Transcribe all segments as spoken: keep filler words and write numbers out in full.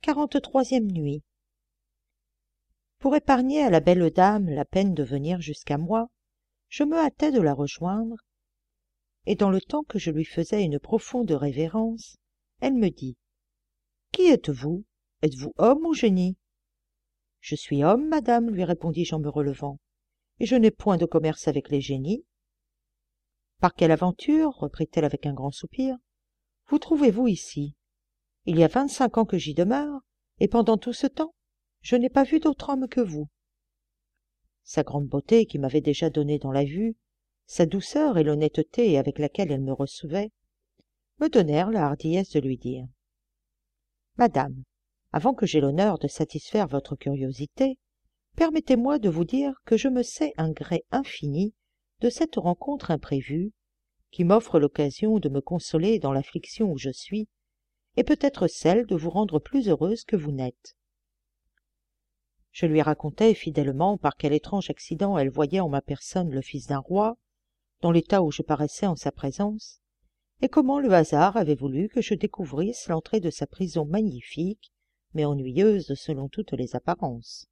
quarante-troisième nuit. Pour épargner à la belle dame la peine de venir jusqu'à moi, je me hâtai de la rejoindre, et dans le temps que je lui faisais une profonde révérence, elle me dit « Qui êtes-vous? Êtes-vous homme ou génie ?»« Je suis homme, madame, lui répondis-je en me relevant, et je n'ai point de commerce avec les génies. »« Par quelle aventure, reprit-elle avec un grand soupir, vous trouvez-vous ici? Il y a vingt-cinq ans que j'y demeure, et pendant tout ce temps, je n'ai pas vu d'autre homme que vous. » Sa grande beauté qui m'avait déjà donné dans la vue, sa douceur et l'honnêteté avec laquelle elle me recevait, me donnèrent la hardiesse de lui dire « Madame, avant que j'aie l'honneur de satisfaire votre curiosité, permettez-moi de vous dire que je me sais un gré infini de cette rencontre imprévue, qui m'offre l'occasion de me consoler dans l'affliction où je suis, et peut-être celle de vous rendre plus heureuse que vous n'êtes. » Je lui racontai fidèlement par quel étrange accident elle voyait en ma personne le fils d'un roi, dans l'état où je paraissais en sa présence, et comment le hasard avait voulu que je découvrisse l'entrée de sa prison magnifique, mais ennuyeuse selon toutes les apparences.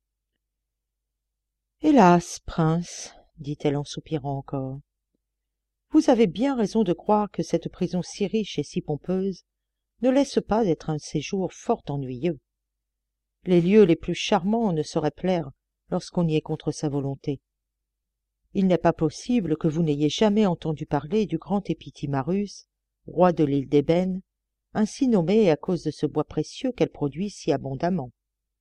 « Hélas, prince, dit-elle en soupirant encore, vous avez bien raison de croire que cette prison si riche et si pompeuse ne laisse pas d'être un séjour fort ennuyeux. Les lieux les plus charmants ne sauraient plaire lorsqu'on y est contre sa volonté. Il n'est pas possible que vous n'ayez jamais entendu parler du grand Épitimarus, roi de l'île d'Ébène, ainsi nommé à cause de ce bois précieux qu'elle produit si abondamment.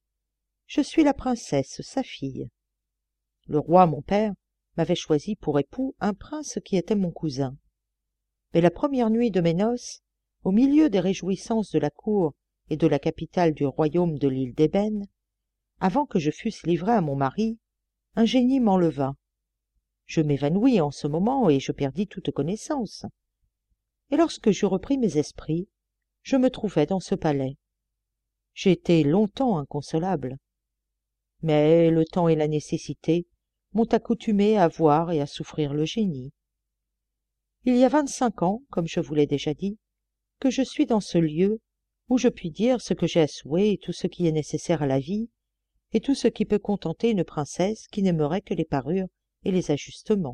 Je suis la princesse, sa fille. Le roi, mon père, m'avait choisi pour époux un prince qui était mon cousin. Mais la première nuit de mes noces, au milieu des réjouissances de la cour et de la capitale du royaume de l'île d'Ébène, avant que je fusse livrée à mon mari, un génie m'enleva. Je m'évanouis en ce moment et je perdis toute connaissance. Et lorsque j'eus repris mes esprits, je me trouvai dans ce palais. J'ai été longtemps inconsolable. Mais le temps et la nécessité m'ont accoutumé à voir et à souffrir le génie. Il y a vingt-cinq ans, comme je vous l'ai déjà dit, que je suis dans ce lieu où je puis dire ce que j'ai à souhait et tout ce qui est nécessaire à la vie, et tout ce qui peut contenter une princesse qui n'aimerait que les parures et les ajustements.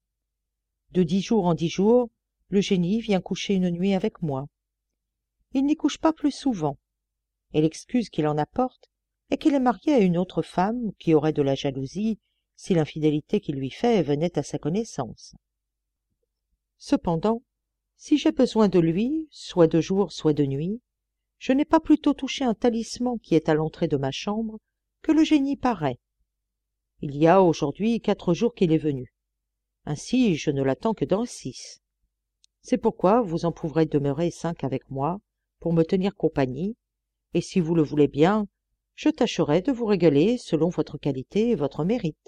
De dix jours en dix jours, le génie vient coucher une nuit avec moi. Il n'y couche pas plus souvent, et l'excuse qu'il en apporte est qu'il est marié à une autre femme qui aurait de la jalousie si l'infidélité qu'il lui fait venait à sa connaissance. Cependant, si j'ai besoin de lui, soit de jour, soit de nuit, je n'ai pas plutôt touché un talisman qui est à l'entrée de ma chambre que le génie paraît. Il y a aujourd'hui quatre jours qu'il est venu. Ainsi, je ne l'attends que dans six. C'est pourquoi vous en pourrez demeurer cinq avec moi, pour me tenir compagnie, et si vous le voulez bien, je tâcherai de vous régaler selon votre qualité et votre mérite.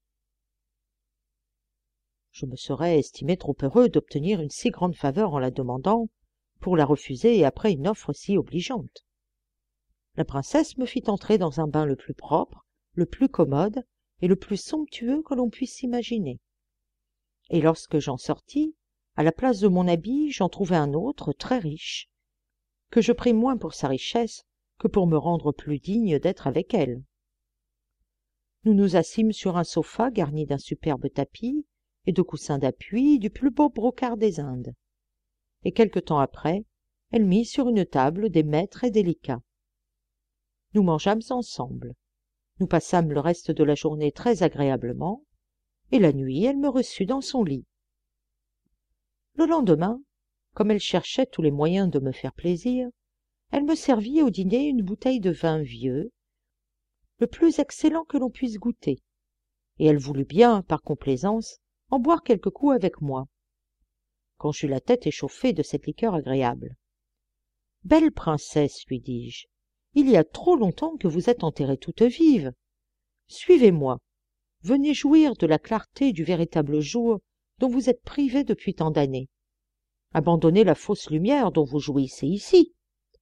Je me serais estimé trop heureux d'obtenir une si grande faveur en la demandant, pour la refuser et après une offre si obligeante. La princesse me fit entrer dans un bain le plus propre, le plus commode et le plus somptueux que l'on puisse imaginer. Et lorsque j'en sortis, à la place de mon habit, j'en trouvai un autre, très riche, que je pris moins pour sa richesse que pour me rendre plus digne d'être avec elle. Nous nous assîmes sur un sofa garni d'un superbe tapis et de coussins d'appui du plus beau brocart des Indes. Et quelque temps après, elle mit sur une table des mets très délicats. Nous mangeâmes ensemble. Nous passâmes le reste de la journée très agréablement, et la nuit elle me reçut dans son lit. Le lendemain, comme elle cherchait tous les moyens de me faire plaisir, elle me servit au dîner une bouteille de vin vieux, le plus excellent que l'on puisse goûter, et elle voulut bien, par complaisance, en boire quelques coups avec moi. Quand j'eus la tête échauffée de cette liqueur agréable. « Belle princesse, lui dis-je, il y a trop longtemps que vous êtes enterrée toute vive. Suivez-moi, venez jouir de la clarté du véritable jour dont vous êtes privée depuis tant d'années. Abandonnez la fausse lumière dont vous jouissez ici. »«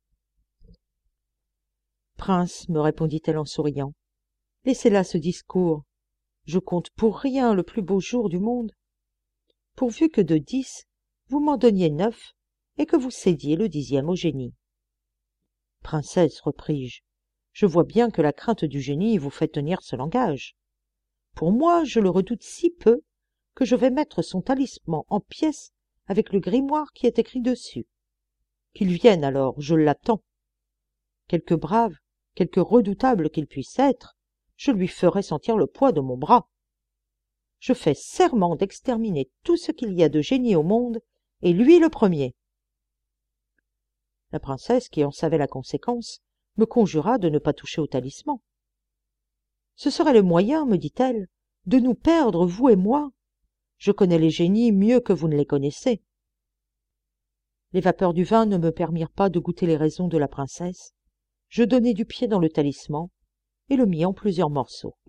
Prince, me répondit-elle en souriant, laissez là ce discours. Je compte pour rien le plus beau jour du monde. Pourvu que de dix, vous m'en donniez neuf et que vous cédiez le dixième au génie. » Princesse, repris-je, je vois bien que la crainte du génie vous fait tenir ce langage. Pour moi, je le redoute si peu que je vais mettre son talisman en pièces avec le grimoire qui est écrit dessus. Qu'il vienne alors, je l'attends. Quelque brave, quelque redoutable qu'il puisse être, je lui ferai sentir le poids de mon bras. Je fais serment d'exterminer tout ce qu'il y a de génie au monde, et lui le premier. La princesse, qui en savait la conséquence, me conjura de ne pas toucher au talisman. Ce serait le moyen, me dit-elle, de nous perdre, vous et moi. Je connais les génies mieux que vous ne les connaissez. Les vapeurs du vin ne me permirent pas de goûter les raisons de la princesse. Je donnai du pied dans le talisman et le mis en plusieurs morceaux.